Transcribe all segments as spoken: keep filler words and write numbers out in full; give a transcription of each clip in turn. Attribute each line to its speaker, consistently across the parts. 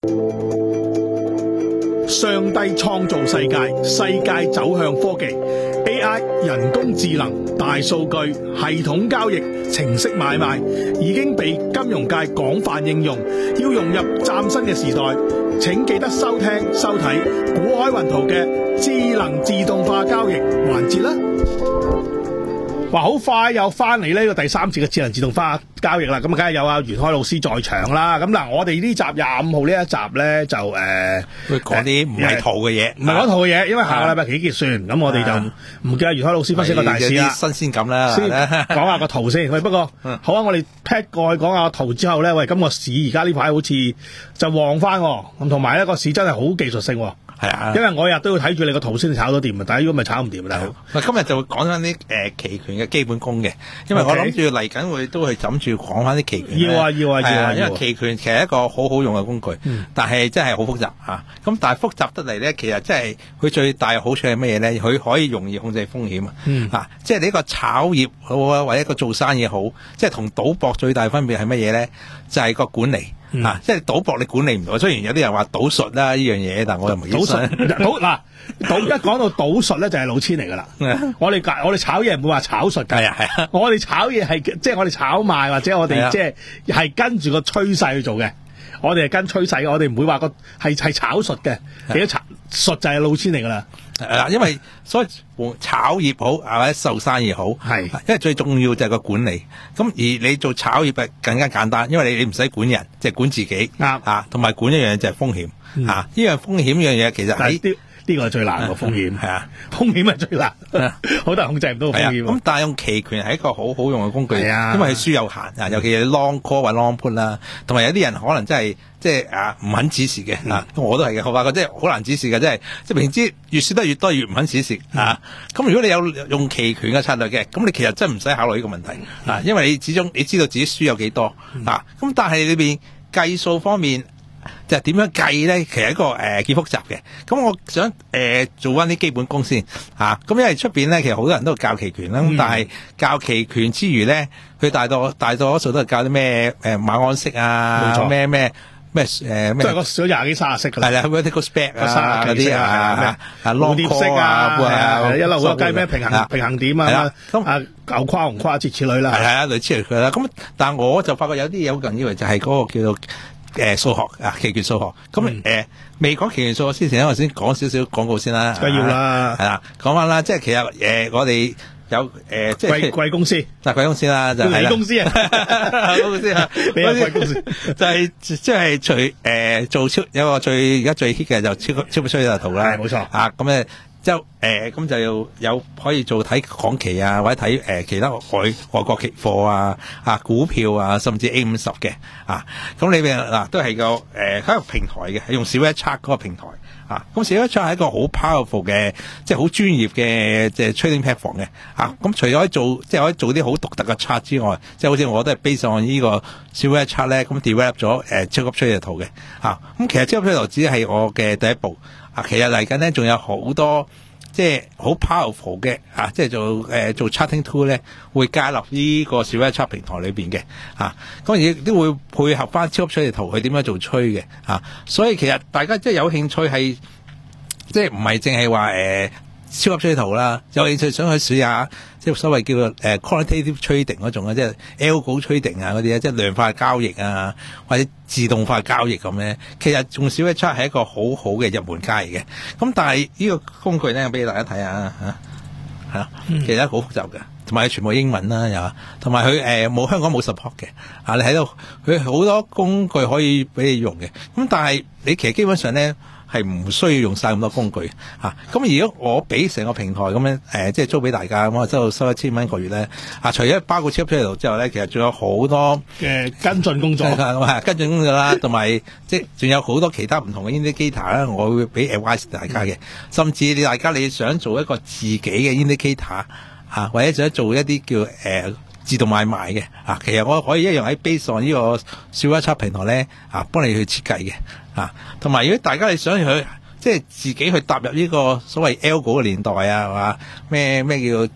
Speaker 1: 上帝創造世界，世界走向科技 A I 人工智能、大數據、系統交易、程式買賣已經被金融界廣泛應用。要融入嶄新嘅時代，請記得收聽收睇股海雲圖嘅智能自動化交易環節啦。哇！好快又翻嚟呢個第三次嘅智能自動化交易啦，咁啊，梗係有阿袁開老師在場啦。咁嗱，我哋呢集廿五號呢一集咧就誒，
Speaker 2: 會講啲唔係圖嘅嘢，
Speaker 1: 唔係講圖嘅嘢，因為下個禮拜期結算，咁、啊、我哋就唔記得袁開老師分析個大市啦，
Speaker 2: 新鮮感啦，
Speaker 1: 先講下個圖先。喂，不過、嗯、好啊，我哋 pat 過去講下個圖之後咧，喂，咁個市而家呢排好似就旺翻，咁同埋咧個市真係好技術性。
Speaker 2: 係啊，
Speaker 1: 因為我日都要睇住你個圖先炒到掂啊，但係如果咪炒唔掂啊，大佬。
Speaker 2: 今日就會講翻啲誒期權嘅基本功嘅，因為我諗住嚟緊會都係諗住講翻啲期權。
Speaker 1: 要啊要啊要啊，啊！
Speaker 2: 因為期權其實係一個好好用嘅工具，嗯、但係真係好複雜嚇。咁、啊、但係複雜得嚟咧，其實真係佢最大嘅好處係乜嘢咧？佢可以容易控制風險、嗯、啊！即係你一個炒業好啊，或者一個做生意好，即係同賭博最大分別係乜嘢咧？就係、是、個管理。嗯、啊！即係賭博你管理唔到，雖然有啲人話賭術啦呢樣嘢，但我又唔係賭術。
Speaker 1: 賭嗱賭一講到賭術咧，就係老千嚟噶啦。我哋我哋炒嘢唔會話炒術㗎。係啊係啊，我哋炒嘢係即係我哋炒賣或者我哋即係係跟住個趨勢去做嘅。我哋係跟趨勢，我哋唔會話個係係炒術嘅。其實炒術就係老千嚟噶啦。
Speaker 2: 係啦，因為所以炒業好或者做生意好，係因為最重要就係個管理。咁而你做炒業更加簡單，因為你你唔使管人，即係管自己啊，同埋管一樣嘢就係風險、嗯、啊。呢樣風險呢樣嘢其實喺
Speaker 1: 呢個係最難個風險，係啊，風險係最難，好多人控制唔到風險。
Speaker 2: 咁但係用期權係一個好好用嘅工具，因為佢輸有限啊，尤其係 long call 或 long put 啦，同埋有啲人可能真係即係啊唔肯止蝕嘅、嗯、啊，我都係嘅，我發覺即係好難止蝕嘅，即係即係明知越輸得越多越唔肯止蝕、嗯、啊。咁如果你有用期權嘅策略嘅，咁你其實真係唔使考慮呢個問題、嗯、啊，因為你始終你知道自己輸有幾多、嗯、啊。咁但係裏邊計數方面。就係點樣計咧？其實一個誒幾複雜嘅。咁我想誒、呃、做翻啲基本功先嚇。咁、啊、因為出邊咧，其實好多人都教期權啦。咁、嗯、但係教期權之餘咧，佢大多大多數都係教啲咩誒馬鞍式啊，咩咩咩誒咩，
Speaker 1: 都係個少廿幾卅式㗎啦。係啦
Speaker 2: ，vertical spec 啊嗰啲啊，啊
Speaker 1: 蝴蝶式啊，一路好多計咩平衡、啊、平衡點啊，咁啊牛跨紅跨諸此類啦。係啊，類似佢啦。咁但係我就發覺有啲嘢好緊要嘅，就係嗰個叫做。誒，數學啊，期權數學，咁誒、嗯，未講期權數學之前，我先講少少廣告先啦。 梗要啦，
Speaker 2: 係啦，講翻啦，即係其實誒、呃，我哋有誒、呃，即係貴貴
Speaker 1: 公司，
Speaker 2: 嗱貴公司啦，就係、是、
Speaker 1: 公司啊，公司啊，你係貴公司，
Speaker 2: 就係即係除誒做超有個最而家最 hit 嘅就超超級趨勢圖啦，
Speaker 1: 係冇錯
Speaker 2: 啊，咁咧。就誒咁、呃、就要有可以做睇港期啊，或者睇誒、呃、其他外外國期貨啊、啊股票啊，甚至 A 五十嘅啊，咁裏邊嗱都係個誒係一個平台嘅，係用小一 chart 嗰個平台啊。咁小一 chart 係一個好 powerful 嘅，即係好專業嘅即係 trading platform 嘅啊。咁除咗可以做即係可以做啲好獨特嘅 chart 之外，即係好似我都係 base on 呢個小一 chart 咧，咁 develop 咗誒超級趨勢圖嘅啊。咁其實超級趨勢圖只係我嘅第一步。啊，其實嚟緊咧，仲有好多即係好 powerful 嘅啊，即係做誒、呃、做 charting tool 咧，會加入呢個小一 chart 平台裏邊嘅啊，咁亦都會配合翻超級趨勢圖去點樣做吹嘅啊，所以其實大家即係有興趣係即係唔係淨係話誒超級趨勢圖啦，有興趣想去試下即係所謂叫做誒、呃、quantitative trading 嗰種啊，即係 algo trading 啊嗰啲啊，即係量化交易啊，或者自動化交易咁咧。其實用小一 chart 係一個好好嘅入門階嚟嘅。咁但係呢個工具咧，俾大家睇下嚇，係啦，其實好複雜嘅，同埋全部英文啦又，同埋佢誒冇香港冇 support 嘅啊，你喺度佢好多工具可以俾你用嘅。咁但係你其實基本上咧。係唔需要用晒咁多工具嚇，咁如果我俾成個平台咁樣誒，即係租俾大家，咁我收收一千蚊一個月咧，啊，除咗包括超級趨勢圖之後咧，其實仲有好多
Speaker 1: 嘅跟進工作，
Speaker 2: 跟進工作啦，同埋即係仲有好多其他唔同嘅 indicator 啦，我會俾 advice 大家嘅，甚至你大家你想做一個自己嘅 indicator 嚇，或者想做一啲叫誒。呃自動買賣嘅啊，其實我可以一樣喺 base on 呢個小一 chart 平台咧啊，幫你去設計嘅啊，同埋如果大家你想去即係自己去踏入呢個所謂 algo 嘅年代啊，係嘛咩咩叫即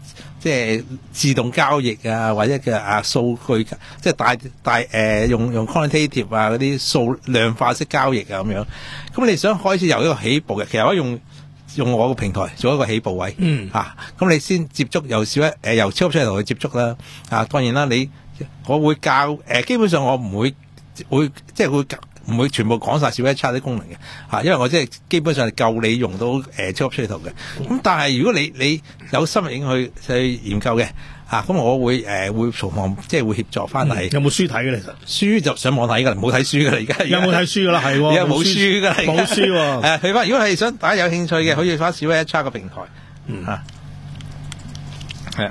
Speaker 2: 即係自動交易啊，或者嘅啊數據，即係大大誒、呃、用用 quantitative 啊嗰啲數量化式交易啊咁樣。咁你想開始由一個起步嘅，其實可以用用我個平台做一個起步位，
Speaker 1: 嗯
Speaker 2: 啊，咁你先接觸由小一誒、呃、由超級出嚟去接觸啦。啊，當然啦，你我會教誒、呃，基本上我唔會會即係會唔會全部講晒小一 chart 啲功能嘅嚇、啊，因為我即係基本上係夠你用到誒、呃、超級出嚟圖嘅。咁但係如果你你有深入去去研究嘅嚇，咁、啊、我會誒、呃、會從旁即係會協助翻嚟、嗯。
Speaker 1: 有冇書睇嘅其實？書
Speaker 2: 就上網睇㗎啦，冇睇書㗎啦而家。
Speaker 1: 有冇睇書㗎啦？係喎，
Speaker 2: 而家冇書㗎啦，
Speaker 1: 冇書喎。
Speaker 2: 誒，去翻如果係想大家有興趣嘅，可以翻小一 chart 個平台。嗯嚇，係啊。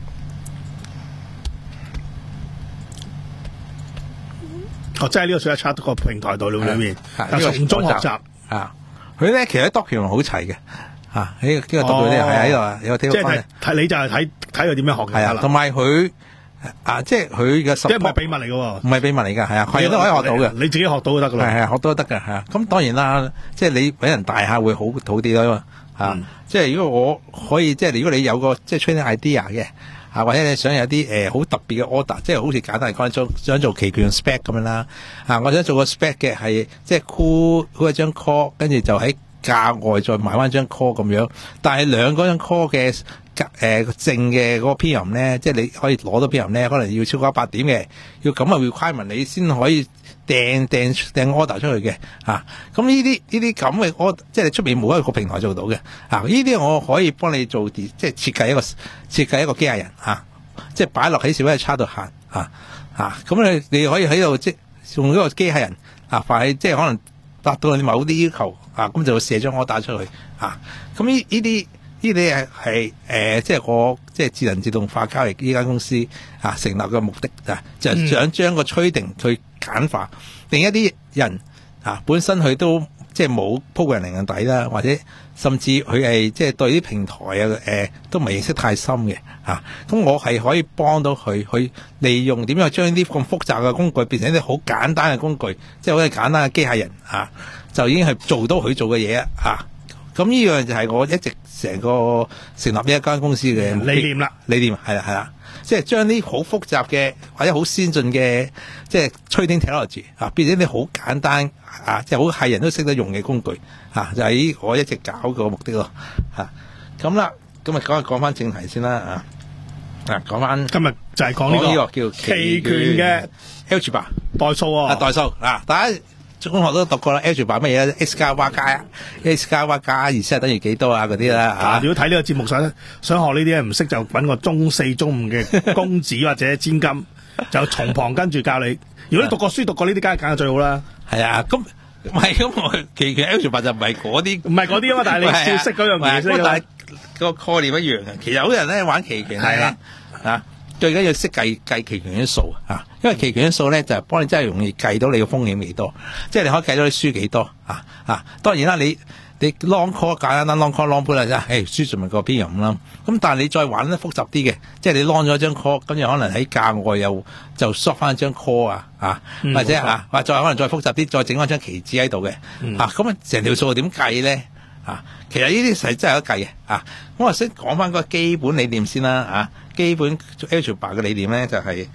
Speaker 1: 哦，即係呢個小一 chart 個平台度裏面，從中學習
Speaker 2: 啊！佢咧其實 document 好齊嘅嚇，喺呢個 document 咧係喺度啊，有啲
Speaker 1: 即係睇你就係睇睇佢點樣學嘅。
Speaker 2: 係啊，同埋佢啊，即係佢嘅十，即係
Speaker 1: 唔係秘密嚟嘅喎，
Speaker 2: 唔係秘密嚟㗎，係啊，係都可以學到嘅，
Speaker 1: 你自己學到都得㗎啦，
Speaker 2: 係係學到都得㗎係啊。咁當然啦，即係你俾人大下會好好啲咯嚇。即係如果我可以，即係如果你有個即係 training idea 嘅。啊，或者你想有啲誒好特別嘅 order，即係好似簡單嚟講，想想做期權 spec 咁樣啦。啊，我想做個 spec 嘅係即係沽沽一張 call，跟住就喺價外再買翻張 call 咁樣。但係兩嗰張 call 嘅誒、呃、正嘅嗰個 P M 咧，即係你可以攞到 P M 咧，可能要超過一百點嘅，要咁嘅 requirement 你先可以掟掟掟 order 出去嘅。啊，咁呢啲呢啲咁嘅 order，即係你出面冇一個平台做到嘅。啊，呢啲我可以幫你做即係設計一個設計一個機械人啊，即係擺落喺小一 chart 度行啊啊，咁你你可以喺度即用呢個機械人啊，快即係可能達到你某啲要求啊，咁就會射張 order 出去啊。咁呢呢啲呢啲係係誒，即係我即係智能自動化交易呢間公司啊成立嘅目的啊，就係想將個 trading去簡化，另一啲人啊本身佢都即係冇 programming 嘅底啦，或者甚至佢係即係對啲平台啊誒、呃、都唔係認識太深嘅嚇，咁、啊、我係可以幫到佢去利用點樣將啲咁複雜嘅工具變成一啲好簡單嘅工具，即係好似簡單嘅機械人啊，就已經係做到佢做嘅嘢啊嚇。咁呢樣就係我一直成個成立呢一間公司嘅
Speaker 1: 理念啦，
Speaker 2: 理念係啦係啦，即係將啲好複雜嘅或者好先進嘅即係 trading technology 啊，變成啲好簡單啊，即係好係人都識得用嘅工具啊，就係、是、我一直搞個目的咯嚇。咁啦，咁啊講講翻正題先啦啊，啊講翻
Speaker 1: 今日就係講呢個
Speaker 2: 叫
Speaker 1: 期權嘅
Speaker 2: algebra
Speaker 1: 代數啊，
Speaker 2: 代數啊，大家中學都讀過啦 algebra 乜嘢咧 x 加 y 加 x 加 y 加二先係等於幾多啊嗰啲啦啊！
Speaker 1: 如果睇呢個節目想想學呢啲唔識就揾個中四中五嘅公子或者千金，就從旁跟住教你。如果你讀過書讀過呢啲，梗係揀最好啦。
Speaker 2: 係啊，咁唔係咁我期權 algebra 就唔係嗰啲，
Speaker 1: 唔係嗰啲啊嘛。但係你照識嗰樣嘢啫。
Speaker 2: 但係個概念一樣嘅。其實好多人咧玩期權係啦啊。最緊要識計計期權啲數啊，因為期權啲數咧就係、是、幫你真係容易計到你嘅風險幾多，即係你可以計到你輸幾多啊啊！當然啦，你你 long call 簡單 long call long put 啦啫，誒輸就咪個邊咁啦。咁但係你再玩得複雜啲嘅，即係你 long 咗張 call，跟住可能喺價外又就 short 翻張 call 啊啊，嗯、或者啊或再可能再複雜啲，再整翻張期指喺度嘅啊，咁啊成條數點計咧啊？其實呢啲係真係有得計嘅啊！我先講翻個基本理念先啦啊。基本 algebra 嘅理念咧就係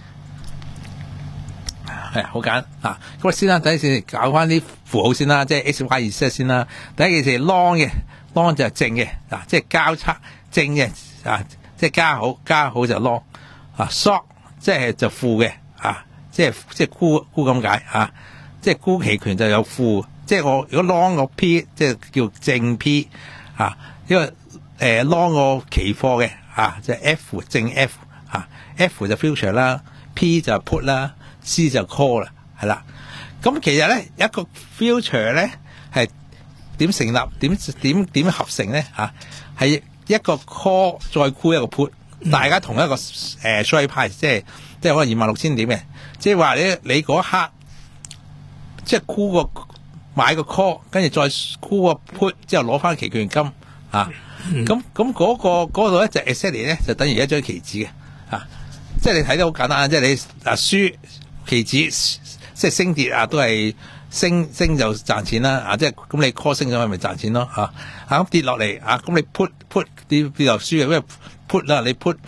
Speaker 2: 係好簡單啊！咁啊先啦，第一先搞翻啲符號先啦，即係 x y z 先啦。第一件事 long 嘅 long 就係正嘅啊，即係交叉正嘅啊，即係加好加好就 long 啊 short 即係就負嘅啊，即係即係沽沽咁解啊，即係沽期權就有負，即係我如果 long 個 P 即係叫正 P 啊，因為誒 long 個期貨嘅。啊，即係 F 正 F 啊 ，F 就 future 啦 ，P 就 put 啦 ，C 就 call 啦，係啦。咁其實咧一個 future 咧係點成立？點點點合成咧？嚇係一個 call 再沽一個 put，、嗯、大家同一個誒 strike price，即係即係可能二萬六千點嘅，即係話你你嗰刻即係沽個買個 call， 跟住再沽個 put 之後攞翻期權金啊。咁咁嗰個嗰度咧就 exactly 咧就等於一張期指嘅啊，即係你睇得好簡單，即係你嗱輸期指即係升跌啊都係升升就賺錢啦啊，即係咁你 call 升咗咪賺錢咯嚇啊咁跌落嚟啊咁你 put put 跌跌落輸嘅，因為 put 啦你 put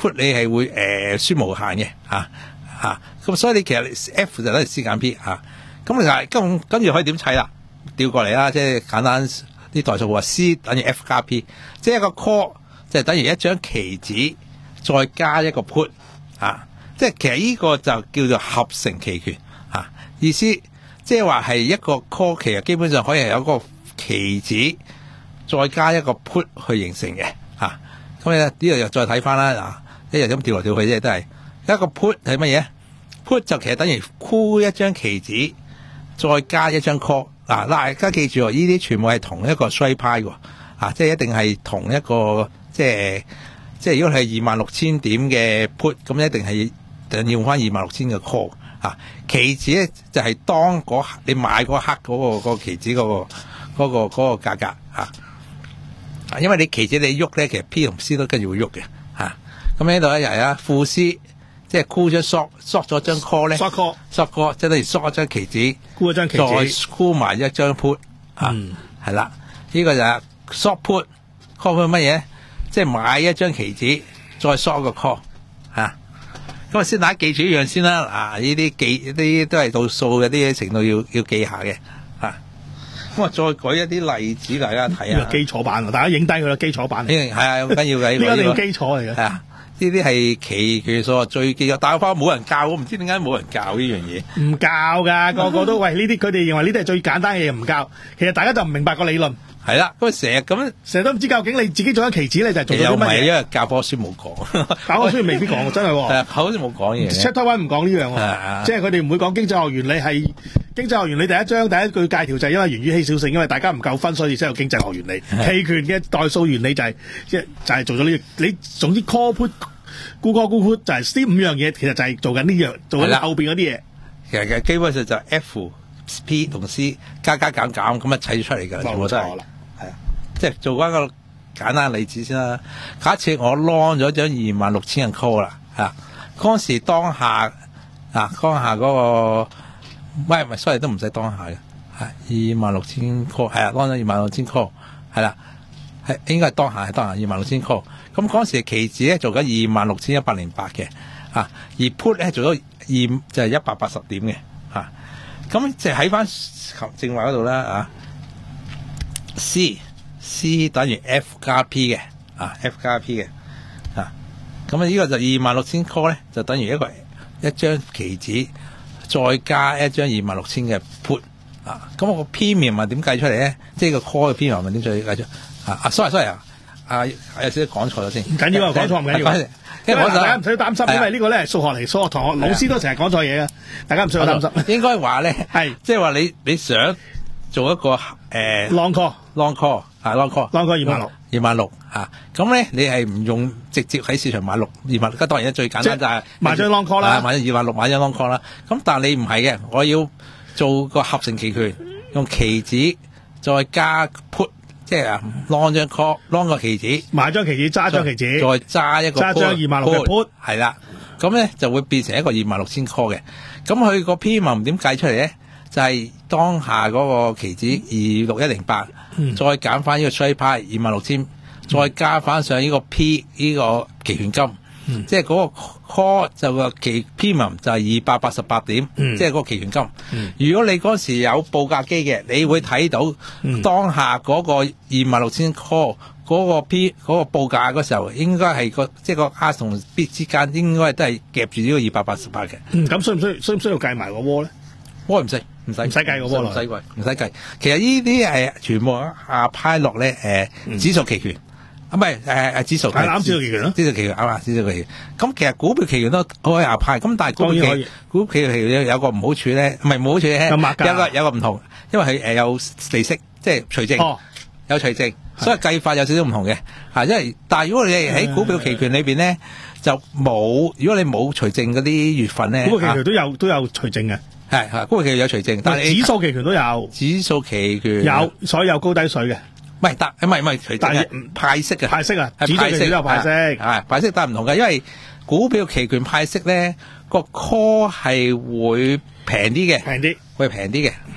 Speaker 2: put 你係會誒輸無限嘅嚇嚇，咁所以你其實 F 就等於 C 減 P 嚇，咁你係跟跟住可以點砌啦？調過嚟啦，即係簡單啲代數話 C 等於 F 加 P， 即係一個 call 就係等於一張棋子再加一個 put 啊，即係其實呢個就叫做合成期權啊，意思即係話係一個 call 其實基本上可以係有一個棋子再加一個 put 去形成嘅嚇。咁咧呢度又再睇翻啦，嗱一日咁調來調去啫，都係一個 put 係乜嘢 ？put 就其實等於箍一張棋子再加一張 call。嗱，大家記住喎，呢啲全部係同一個 strike 派喎，啊，即係一定係同一個，即係即係如果係二萬六千點嘅 put，咁一定係要用翻二萬六千嘅 call，啊，期指咧就係當嗰你買嗰刻嗰、嗰個、嗰個期指嗰、嗰個嗰、嗰個嗰、嗰個價格啊，因為你期指你喐咧，其實 P 同 C 都跟住會喐嘅，嚇，咁呢度一日啊，負 C。即係箍咗 short short 咗張 call 咧
Speaker 1: ，short call
Speaker 2: short call 即係等於 short 一張期指，
Speaker 1: 箍一張期指，
Speaker 2: 再箍埋一張 put，嗯，係啦，呢個就係 short put call 佢乜嘢？即係買一張期指，再 short 個 call，嚇。咁啊，先大家記住一樣先啦，啊，呢啲記呢啲都係到數嘅啲程度要要記下嘅，嚇。咁啊，再舉一啲例子大家睇下。
Speaker 1: 呢個基礎版，大家影低佢啦，基礎版。
Speaker 2: 係啊，好緊要嘅，
Speaker 1: 呢個一定要基礎嚟嘅。
Speaker 2: 係啊。呢啲係期權數最基礎，但係翻冇人教，我唔知點解冇人教呢樣嘢。唔
Speaker 1: 教㗎，個個都喂呢啲，佢哋認為呢啲係最簡單嘅嘢，唔教。其實大家就唔明白個理論。
Speaker 2: 係啦，咁成日咁，
Speaker 1: 成日都唔知究竟你自己做咗期指，你就係做咗啲乜嘢？又唔係
Speaker 2: 因為教科書冇講，
Speaker 1: 教科書未必講，真係喎。
Speaker 2: 係啊，好似冇講嘢。
Speaker 1: Chapter One 唔講呢樣喎，即係佢哋唔會講經濟學原理係經濟學原理第一章第一句介條就係因為源於稀少性，因為大家唔夠分，所以先有經濟學原理。期權嘅代數原理就係即係就係做咗呢樣。你總之 call put。沽 call 沽 put 就係呢五樣嘢，其實就係做緊呢樣，做緊後邊嗰啲嘢。
Speaker 2: 其實嘅基本上就 F、P 同 C 加加減減咁啊砌出嚟㗎，全部都係。係啊，即係做翻個簡單例子先啦。假設我 long 咗張二萬六千嘅 call 啦，啊，嗰時當下啊，當下嗰、那個，喂，唔係，sorry 都唔使當下嘅，係二萬六千 call， 係啊 long 咗二萬六千 call， 係啦，係應該係當下係當下二萬六千 call。咁嗰時期指咧做緊二萬六千一百零八嘅，啊，而 put 咧做咗二就係一百八十點嘅，啊，咁就喺翻正話嗰度啦，啊 ，C C 等於 F 加 P 嘅，啊 F 加 P 嘅，啊，咁啊呢個就二萬六千 call 咧就等於一個一張期指再加一張二萬六千嘅 put，啊，咁我個 premium 係點計出嚟咧？即係個 call 嘅 premium 係點再計出？啊啊 sorry sorry 啊！啊，有少少講錯咗先，
Speaker 1: 唔緊要啊，講錯唔緊要，因為大家唔使擔心，因為呢個咧係數學嚟，數學同學老師都成日講錯嘢嘅，大家唔需要擔心。
Speaker 2: 應該話咧，係即係話你你想做一個誒
Speaker 1: long call
Speaker 2: long call 啊 long call
Speaker 1: long call 二萬六
Speaker 2: 二萬六啊，咁咧你係唔用直接喺市場買六二萬六，咁當然最簡單就係
Speaker 1: 買張 long call 啦，
Speaker 2: 買二萬六買張 long call 啦。咁但係你唔係嘅，我要做個合成期權，用期指再加 put。即係啊 ，long 張 call，long 個期指，
Speaker 1: 買張期指，揸張期指，
Speaker 2: 再揸一個
Speaker 1: 揸張二萬六嘅 put，
Speaker 2: 係啦，咁咧就會變成一個二萬六千 call 嘅。咁佢個 premium 點計出嚟咧？就係、是、當下嗰個期指二六一零八，再減翻呢個 strike 派二萬六千，再加翻上呢個 P 呢個期權金，嗯、即係嗰個 call 就個期 premium 就係二百八十八點，嗯、即係嗰個期權金。嗯、如果你嗰時有報價機嘅，你會睇到當下嗰個二萬六千 call 嗰個 P 嗰個報價嗰時候，應該係個即係個 ask 同 bid 之間應該都係夾住呢個二百八十八嘅。
Speaker 1: 咁需唔需要需唔需要計埋個窩咧？
Speaker 2: 窩唔使，唔使，
Speaker 1: 唔使計個窩
Speaker 2: 唔使計，唔使計。其實呢啲係全部啊派落咧誒指數期權。啊，唔係誒誒指數，
Speaker 1: 係啱指數期權咯，
Speaker 2: 指數期權啱啊，指數期權。咁其實股票期權都可以亞派，咁但係股票期股票期權有個唔好處咧，唔係唔好處咧，有個有個唔同，因為佢誒有利息，即係除淨，哦、有除淨，所以計法有少少唔同嘅。嚇，因為但係如果你喺股票期權裏邊咧，就冇，如果你冇除淨嗰啲月份咧，
Speaker 1: 股票期權都有都有除淨嘅，
Speaker 2: 係係股票期權有除淨，但係
Speaker 1: 指數期權都有，
Speaker 2: 指數期權
Speaker 1: 有，所以有高低水嘅。
Speaker 2: 唔係得，唔係唔係除淨派息嘅，
Speaker 1: 派息啊，
Speaker 2: 係派息
Speaker 1: 都有派息，
Speaker 2: 係派息但係唔同嘅，因為股票期權派息咧個 call 係會平啲嘅，
Speaker 1: 平啲，
Speaker 2: 會平啲嘅嚇，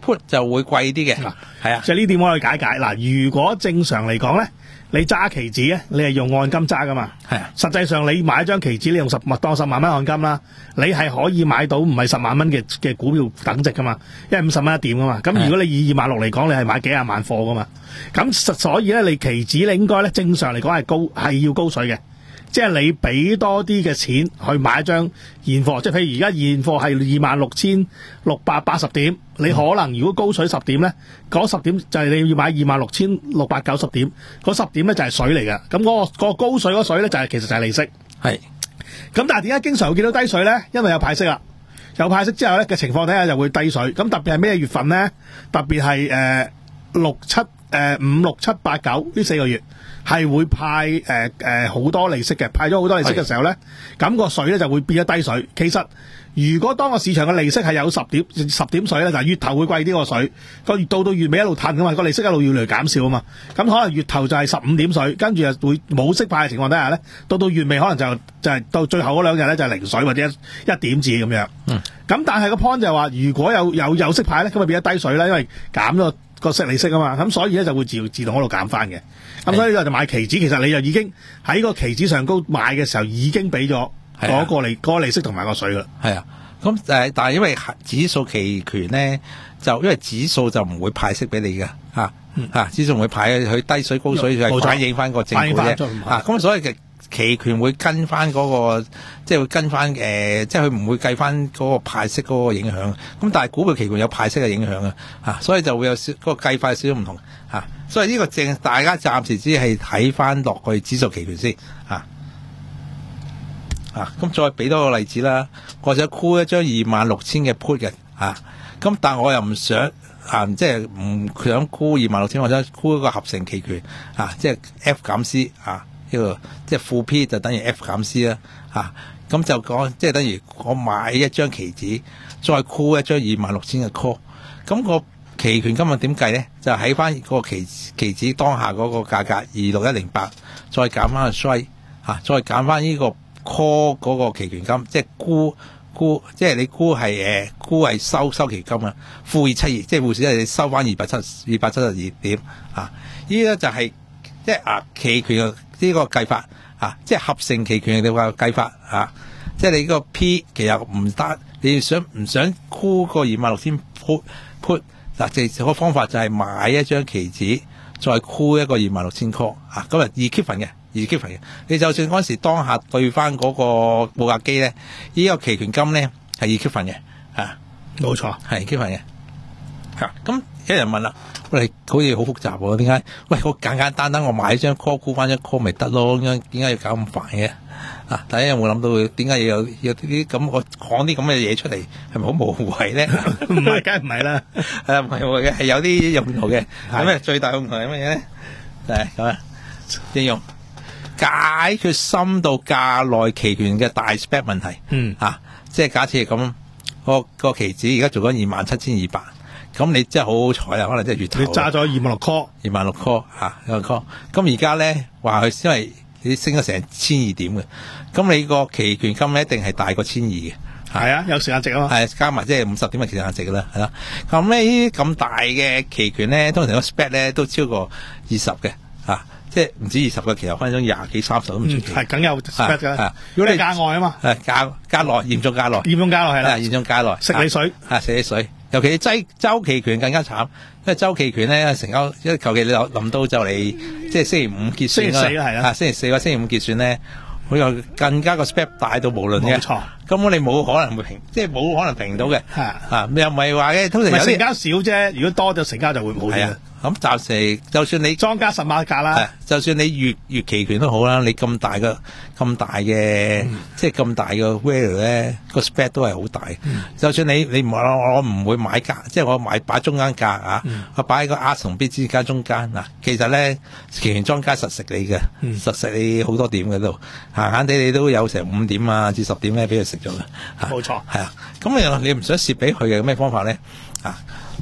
Speaker 2: put 就會貴啲嘅，
Speaker 1: 嗱
Speaker 2: 係啊，
Speaker 1: 即係呢點我可以解解。嗱，如果正常嚟講咧，你揸期指咧，你係用按金揸噶嘛？
Speaker 2: 係啊，
Speaker 1: 實際上你買張期指，你用十咪當十萬蚊按金啦，你係可以買到唔係十萬蚊嘅嘅股票等值噶嘛，因為五十蚊一點噶嘛。咁如果你以二萬六嚟講，你係買幾廿萬貨噶嘛。咁實所以咧，你期指你應該咧正常嚟講係高係要高水嘅。即係你俾多啲嘅錢去買一張現貨，即係譬如而家現貨係二萬六千六百八十點，你可能如果高水十點咧，嗰十點就係你要買二萬六千六百九十點，嗰十點咧就係水嚟嘅。咁嗰、嗰個嗰個高水嗰水咧就係、係、其實就係利息。係。咁但係點解經常會見到低水咧？因為有派息啦，有派息之後咧嘅情況底下就會低水。咁特別係咩月份咧？特別係誒六七誒五六七八九呢四個月。係會派誒誒好多利息嘅，派咗好多利息嘅時候咧，咁個水咧就會變咗低水。其實如果當個市場嘅利息係有十點十點水咧，就係月頭會貴啲個水，個月到到月尾一路褪噶嘛，個利息一路越嚟減少啊嘛。咁可能月頭就係十五點水，跟住又會冇息派嘅情況底下咧，到到月尾可能就就係、是、到最後嗰兩日咧就係零水或者一一點字咁樣。嗯。咁但係個 point 就係話，如果有有有息派咧，咁咪變咗低水啦，因為減咗個息利息啊嘛。咁所以咧就會自自動嗰度減翻嘅。咁所以就買期指，其實你就已經喺個期指上高買嘅時候，已經俾咗嗰個利嗰個利息同埋個水噶啦。係啊，咁誒，但係因為指數期權咧，就因為指數就唔會派息俾你噶嚇嚇，指數唔會派佢低水高水，就係反映翻個正股啫嚇。咁所以嘅期權會跟翻嗰個，即係會跟翻誒，即係佢唔會計翻嗰個派息嗰個影響。咁但係股票期權有派息嘅影響啊嚇，所以就會有少嗰個計法有少少唔同嚇。所以呢個正大家暫時只係睇翻落去指數期權先啊啊！咁再俾多個例子啦，我想沽一張二萬六千嘅 put 嘅啊，咁但係我又唔想啊，即係唔想沽二萬六千，我想沽一個合成期權啊，即係 F 減 C 啊，呢個即係負 P 就等於 F 減 C 啦啊，咁就講即係等於我買一張期指，再沽一張二萬六千嘅 call，咁個期權今日點計咧？就喺翻個期期指當下嗰個價格二六一零八，再減翻個 strike 嚇，再減翻呢個 call 嗰個期權金，即係沽沽，即係你沽係誒沽係收收期金啊，負二七二，即係護士係你收翻二百七二百七十二點啊！呢個就係即係啊期權嘅呢個計法啊，即係合成期權嘅計法啊，即係你個 P 其實唔得，你想唔想沽個二萬六千 put put？嗱，即係個方法就係買一張期指，再沽一個二萬六千 call 啊，咁啊二 keep 份嘅，二 keep 份嘅。你就算嗰時當下對翻嗰個報價機咧，呢、這個期權金咧係二 keep 份嘅，啊，冇錯，係二 keep 份嘅。嚇、啊，咁有人問啦，喂，好似好複雜喎，點解？喂，我簡簡單單我買一張 call 沽翻一 call 咪得咯？點解點解要搞咁煩嘅？啊！大家有冇諗到點解要有有啲咁我講啲咁嘅嘢出嚟，係咪好無謂咧？唔係，梗係唔係啦。係啊，唔係嘅，係有啲用途嘅。咁咧最大用途係乜嘢咧？就係咁啊，應用解決深度價內期權嘅大 spec 問題。嗯。啊，即係假設係咁，個個期指而家做緊二萬七千二百，咁你真係好好彩啊！可能真係月頭。你揸咗二萬六 call，二萬六 call 嚇，一個 call。咁而家咧話佢因為你升咗成千二點嘅，咁你個期權金咧一定係大過千二嘅。係啊，有時間值啊嘛。係加埋即係五十點嘅時間值啦，係啦。咁呢啲咁大嘅期權咧，通常個 spec 咧都超過二十嘅，啊，即係唔止二十嘅，其實分咗廿幾三十都唔出奇。係梗有 spec 㗎。如果你價外啊嘛，係價價內嚴重價內，嚴重價內係啦，嚴重價內食你水，係食你水。尤其係週期權更加慘，因為週期權咧成交，因為求其你臨到就嚟，即係星期五結算啦，星期四啦係啦，星期四或星期五結算咧，佢又更加個 spec 大到無論嘅，冇錯，根本你冇可能會平，即係冇可能平到嘅，係啊，又唔係話嘅，通常有啲成交少啫，如果多咗成交就會冇啲。咁暫時就算你莊家實碼價啦，就算你月月期權都好啦，你咁大嘅咁大嘅，嗯、即係咁大嘅 value 咧，個 spread 都係好大。嗯、就算你你唔我我唔會買價，即係我買擺中間價啊，嗯、我擺喺個 ask 同 bid 之間中間嗱，其實咧期權莊家實食你嘅，嗯、實食你好多點嘅度，閒閒地你都有成五點啊至十點咧俾佢食咗嘅。冇錯，係啊，咁你你唔想蝕俾佢嘅咩方法咧啊？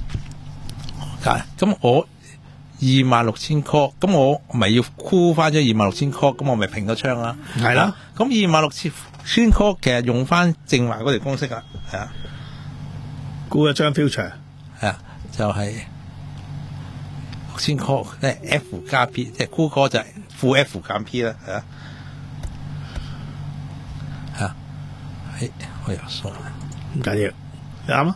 Speaker 1: 咁我二萬六千 call， 咁我咪要沽翻咗二萬六千 call， 咁我咪平咗倉啦。係啦，咁二萬六千 call 其實用翻正話嗰條公式啊，係啊，沽一張 future，係啊，
Speaker 2: 就係六千 call， 即係 F 加 P， 即係沽 call 就係負 F 減 P 啦，係啊，係啊，誒，我又數
Speaker 1: 唔緊要，啱啊。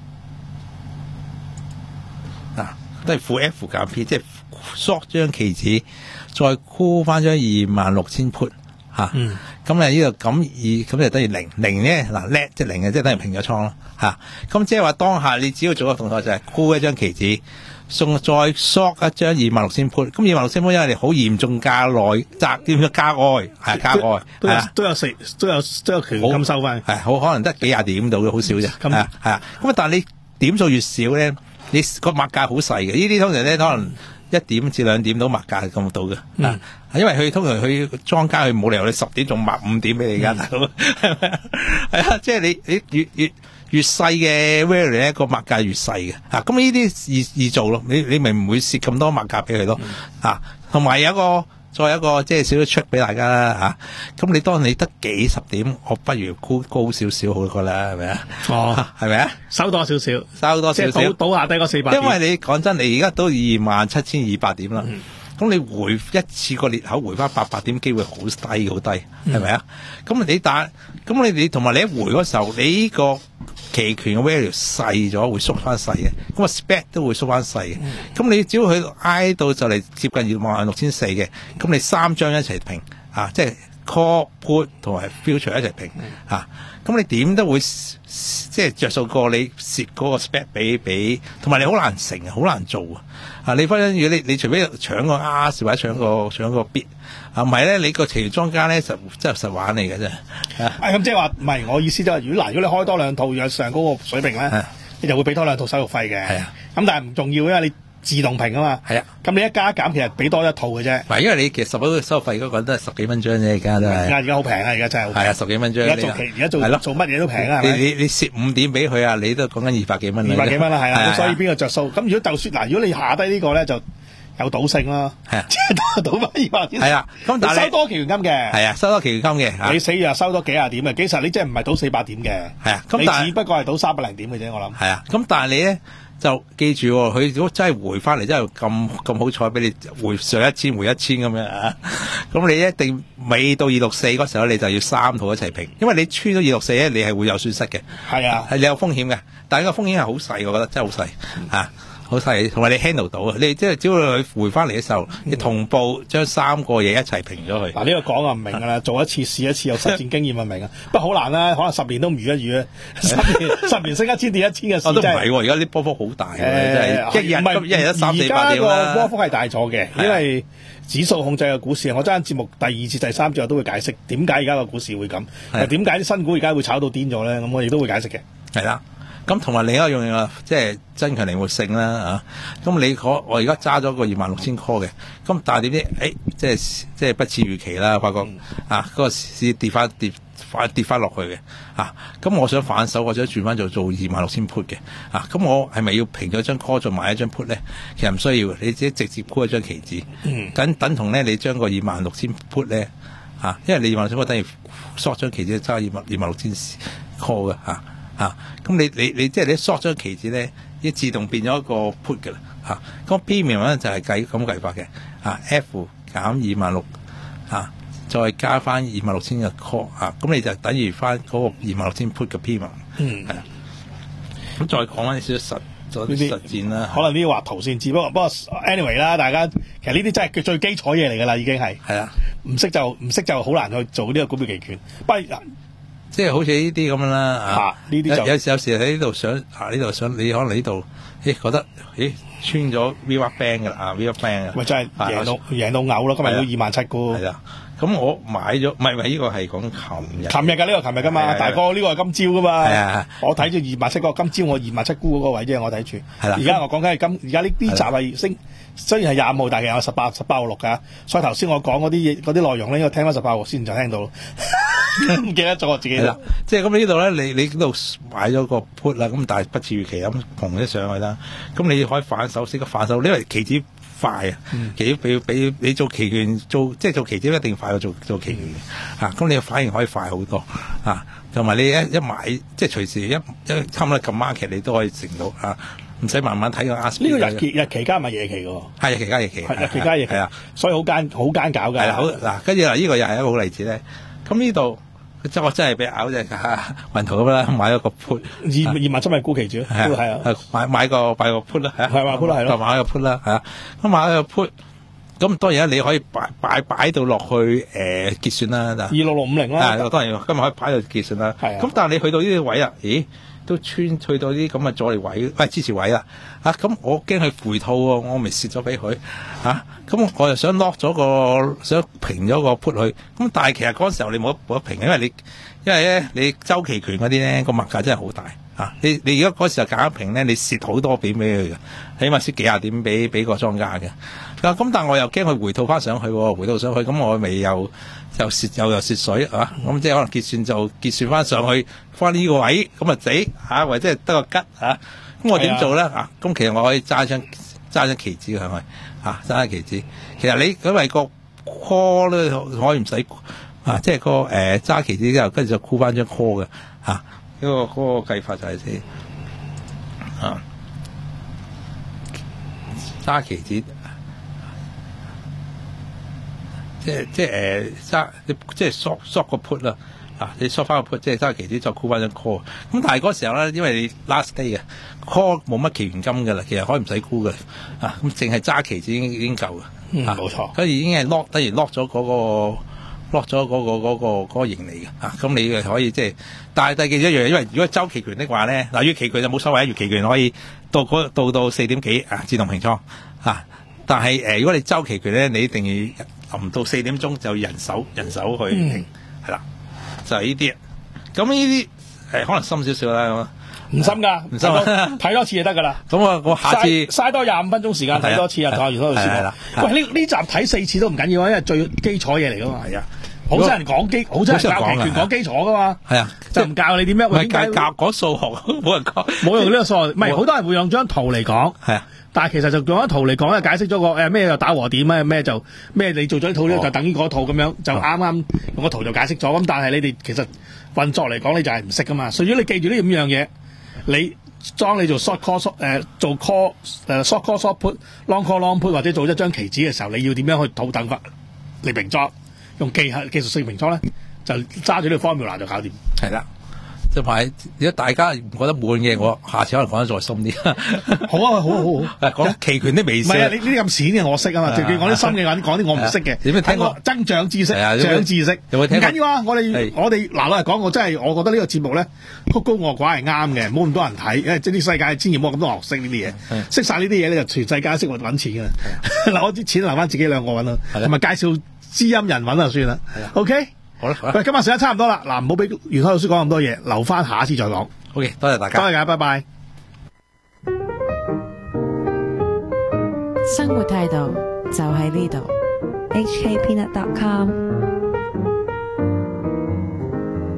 Speaker 2: 嗱，都係負 F 減 P， 即係 short 張期指，再沽翻張二萬六千 put 嚇，
Speaker 1: 嗯，
Speaker 2: 咁咧呢度咁二咁就等於零零咧，嗱叻即係零嘅，即係等於平咗倉咯嚇。咁即係話當下你只要做個動作就係沽一張期指，送再 short 一張二萬六千 put， 咁二萬六千 put 因為你好嚴重價內窄點咗加外係加外，
Speaker 1: 都有
Speaker 2: 係啊
Speaker 1: 都有四都有都有期權金收翻，
Speaker 2: 係好可能得幾廿點到嘅，好少啫，係啊係啊。咁啊，但係你點數越少咧，你個碼價好細嘅，呢啲通常咧可能一點至兩點到碼價係咁到嘅，
Speaker 1: 嗯
Speaker 2: 啊，因為佢通常佢莊家佢冇理由你十點仲抹五點俾你㗎，大佬係咪啊？係啊，即係你你越越越細嘅 value 咧個碼價越細嘅，啊，咁呢啲易易做咯，你你咪唔會蝕咁多碼價俾佢咯，啊，同埋有一個。再有一個即係少少 check 俾大家啦嚇，咁、啊、你當你得幾十點，我不如高高少少好過啦，係咪啊？
Speaker 1: 哦，
Speaker 2: 係咪啊？
Speaker 1: 收多少少，
Speaker 2: 收多少少，
Speaker 1: 即係倒倒下低嗰四百點。
Speaker 2: 因為你講真，你而家都二萬七千二百點啦，咁、嗯、你回一次個裂口回翻八百點機會好低好低，係咪啊？咁你打，咁你你同埋你一回嗰時候，你呢個期權嘅 value 細咗，會縮翻細嘅，咁個 spec 都會縮翻細嘅。咁、嗯、你只要去挨到就嚟接近二萬六千四嘅，咁你三張一齊平啊，即係 call put 同埋 future 一齊平啊，咁你點都會即係着數過你蝕嗰個 spec 俾俾，同埋你好難成啊，好難做啊！啊，你忽然如果你你除非搶個 R 或者搶個搶個 bit 啊，唔係咧，你個期權莊家咧實真係實玩嚟嘅啫。
Speaker 1: 啊，咁即係話唔係我意思，即係如果嗱，如果你開多兩套若上嗰個水平咧，你就會俾多兩套手續費嘅。係啊，咁但係唔重要，因為你自動平啊嘛。係啊，咁你一加一減，其實俾多一套嘅啫。唔係，因為你其實十嗰個收費嗰個都係十幾蚊張啫，而家都係。而家好平啊！而家真係好平。係啊，十幾蚊張。而家做期，而家做係咯，做乜嘢都平啊！
Speaker 2: 你你你蝕五點俾佢啊，你都講緊二百幾蚊。二百幾蚊啦，係啊。
Speaker 1: 所以邊個着數？咁如果就算嗱，如果你下低呢個咧就。有賭性咯，係啊，即係賭翻二百點，係啊，咁但係收多期權金嘅，係啊，收多期權金嘅，你死又收多幾廿點嘅，其實你真係唔係賭四百點嘅，係啊，咁但係只不過係賭三百零點嘅啫，我諗，係啊，咁但係你咧就記住，佢如果真係回翻嚟，真係咁咁好彩俾你回上一千回一千咁樣啊，咁你一定尾到二六四嗰時候，你就要三套一齊平，因為你穿咗二六四咧，你係會有損失嘅，係啊，係你有風險嘅，但係個風險係好細，我覺得真係好細啊。好細，同埋你 handle 到啊！你即係只要佢回翻嚟嘅時候，你同步將三個嘢一齊平咗佢。嗱，呢個講啊唔明㗎啦，做一次試一次有實戰經驗就明啊。不過好難啦，可能十年都唔遇一遇啊。十年十年升一千跌一千嘅事，都唔係喎。而家啲波幅好大嘅，真係一日唔係一日得三四百點啦。而家個波幅係大咗嘅，因為指數控制嘅股市。我陣間節目第二次、第三次我都會解釋點解而家個股市會咁，又點解啲新股而家會炒到癲咗咧？咁我亦都會解釋嘅。係啦。咁同埋另一個用啊，即係增強靈活性啦啊！咁你可我而家揸咗個二萬六千 call 嘅，咁但係點知？誒、欸，即係即係不似預期啦，發覺、嗯、啊，嗰、那個市跌翻跌翻跌翻落去嘅啊！咁我想反手，我想轉翻做做二萬六千 put 嘅啊！咁我係咪要平咗張 call 再買一張 put 咧？其實唔需要，你自己直接沽一張期指，嗯，等等同咧你將個二萬六千 put 咧啊，因為你二萬六千 put 等於 short 張期指揸二萬二萬六千 call 嘅嚇。啊，咁你你你即係你 short 張期指咧，已自動變咗一個 put 嘅啦，嚇、啊。咁 premium 咧就係計咁計法嘅，啊 F 減二萬六，啊再加翻二萬六千嘅 call，啊咁你就等於翻嗰個二萬六千 put 嘅 premium，嗯，係啊。咁再講翻少少實做啲實戰啦，可能呢啲畫圖先知，不過不過 anyway 啦，大家其實呢啲真係最基礎嘢嚟㗎啦，已經係係啊，唔識就唔識就好難去做呢個股票期權，不過。即係好似呢啲咁樣啦，啊呢啲就有有時喺呢度想啊呢度想你可能呢度咦覺得咦穿咗 V R band 㗎啦啊 V R band 啊，咪真係贏到贏到嘔咯，今日都二萬七股。係啊，咁我買咗唔係唔係呢個係講琴日，琴日㗎呢個琴日㗎嘛，大哥呢個係今朝㗎嘛。係啊，我睇住二萬七嗰個今朝我二萬七股嗰個位啫，我睇住。係啦，而家我講緊係今而家呢啲集係升，雖然係廿五號，但係有十八十八號六㗎。所以頭先我講嗰啲嘢嗰啲內容咧，應該聽翻十八號先就聽到。唔記得咗我自己啦，即係咁呢度咧，你你呢度買咗個 put 啦，咁但係不似預期咁膨咗上去啦，咁你可以反手，識得反手，因為期指快啊，嗯、期指比比你做期權做即係做期指一定快過做做期權嘅，嚇、嗯，咁、啊、你反應可以快好多，嚇，同埋你一一買即係隨時一一差唔多撳 market 你都可以成到嚇。
Speaker 2: 唔使慢慢睇個 R
Speaker 1: 呢個日期日期加埋夜期嘅喎，
Speaker 2: 係日期加夜期，
Speaker 1: 係日期加夜期
Speaker 2: 係啊，
Speaker 1: 所以好奸好奸搞㗎。
Speaker 2: 係啦，好嗱，跟住嗱，呢個又係一個好例子咧。咁呢度即係我真係俾咬隻雲圖咁啦，買咗個 put
Speaker 1: 二二萬七咪沽期住，係啊，
Speaker 2: 係買買個買個 put 啦，係啊，
Speaker 1: 係話 put 啦係咯，
Speaker 2: 買個 put 啦，係啊，咁買個 put。咁當然啦，你可以擺擺擺到落去誒、呃、結算啦，
Speaker 1: 二六六五零啦。
Speaker 2: 啊，當然今日可以擺到結算啦。係咁但係你去到呢啲位啊，咦，都穿去到啲咁嘅阻力位，喂、哎、支持位啦。啊，咁我驚佢回吐喎，我咪蝕咗俾佢。啊，咁我又想 lock 咗個，想平咗個 put 佢。咁但係其實嗰陣時候你冇得冇得平，因為你因為咧你周期權嗰啲咧個物價真係好大。啊！你你而家嗰時候揀一平咧，你蝕好多點俾佢嘅，起碼蝕幾廿點俾俾個莊家嘅。咁但係我又驚佢回吐翻上去，回吐上去，咁我咪又又蝕又又蝕水啊！咁即係可能結算就結算翻上去，翻呢個位咁啊死嚇，或者係得個吉嚇。咁我點做咧？啊！咁其實我可以揸張揸張期指上去嚇，揸張期指。其實你因為個 call 咧可以唔使啊，即係個誒揸期指之後，跟住就沽翻張 call 嘅嚇。嗰、那個嗰、那個計法就係先啊，揸期指，即係即係誒揸，即係 short short 個 put 啦，啊，你 short 翻個 put，即係揸期指再沽翻張 call。咁但係嗰時候咧，因為你 last day 啊 call 冇乜期權金㗎啦，其實可以唔使沽嘅，啊，咁淨係揸期指已經已經夠嘅，
Speaker 1: 嗯，冇錯，
Speaker 2: 跟住已經係 lock，等於 lock 咗嗰個。落咗嗰個嗰個嗰個盈利嘅嚇，咁你可以即係，但係第記住一樣，因為如果周期權的話咧，嗱月期權就冇所謂，月期權可以到嗰到到四點幾啊自動平倉嚇，但係誒如果你周期權咧，你一定要臨到四點鐘就人手人手去平，係啦，就係呢啲。咁呢啲誒可能深少少啦，
Speaker 1: 唔深㗎，
Speaker 2: 唔深
Speaker 1: 睇多次就得㗎啦。
Speaker 2: 咁我我下次
Speaker 1: 嘥多廿五分鐘時間睇多次啊，睇完多次。係啦，喂呢呢集睇四次都唔緊要啊，因為最基礎嘢嚟㗎嘛。係啊。好多人講基，好多人教期權講基礎噶嘛，係啊，就唔教你點樣。
Speaker 2: 唔係教教講數學，冇人講，
Speaker 1: 冇用呢個數學。唔係好多人會用張圖嚟講，係啊，但係其實就用張圖嚟講咧，解釋咗個誒咩又打和點啊，咩就咩你做咗呢套咧就等於嗰套咁樣，就啱啱用個圖就解釋咗。咁但係你哋其實運作嚟講，你就係唔識噶嘛。所以如果你記住呢五樣嘢，你當你做 short call 誒、呃、做 call 誒、呃、short call short put、long call long put 或者做一張期指嘅時候，你要點樣去套等法嚟平倉？用技巧技術性平倉咧，就揸住呢個 formula 就搞掂。係啦，
Speaker 2: 即係如果大家唔覺得悶嘅，我下次可能講得再深啲。
Speaker 1: 好啊，好好好。
Speaker 2: 講期權啲微識。
Speaker 1: 唔係啊，你呢啲咁淺嘅我識啊嘛，最緊講啲深嘅話，講啲我唔識嘅。
Speaker 2: 點樣聽過
Speaker 1: 增長知識？長知識。
Speaker 2: 有冇聽過？
Speaker 1: 唔緊要啊，我哋我哋嗱老實講，我真係我覺得呢個節目咧，曲高和寡係啱嘅，冇咁多人睇，因為即係啲世界千祈冇咁多人學識呢啲嘢，識晒呢啲嘢咧就全世界識揾錢㗎啦。嗱，我啲錢留翻自己兩個揾咯，同埋介紹知音人揾就算啦。OK。
Speaker 2: 好啦，
Speaker 1: 喂，今日時間差唔多啦，嗱，唔好俾袁開老師講咁多嘢，留翻下一次再講。
Speaker 2: OK，多謝大家，
Speaker 1: 多謝大家，拜拜。
Speaker 3: 生活態度就喺呢度。H K Peanut dot com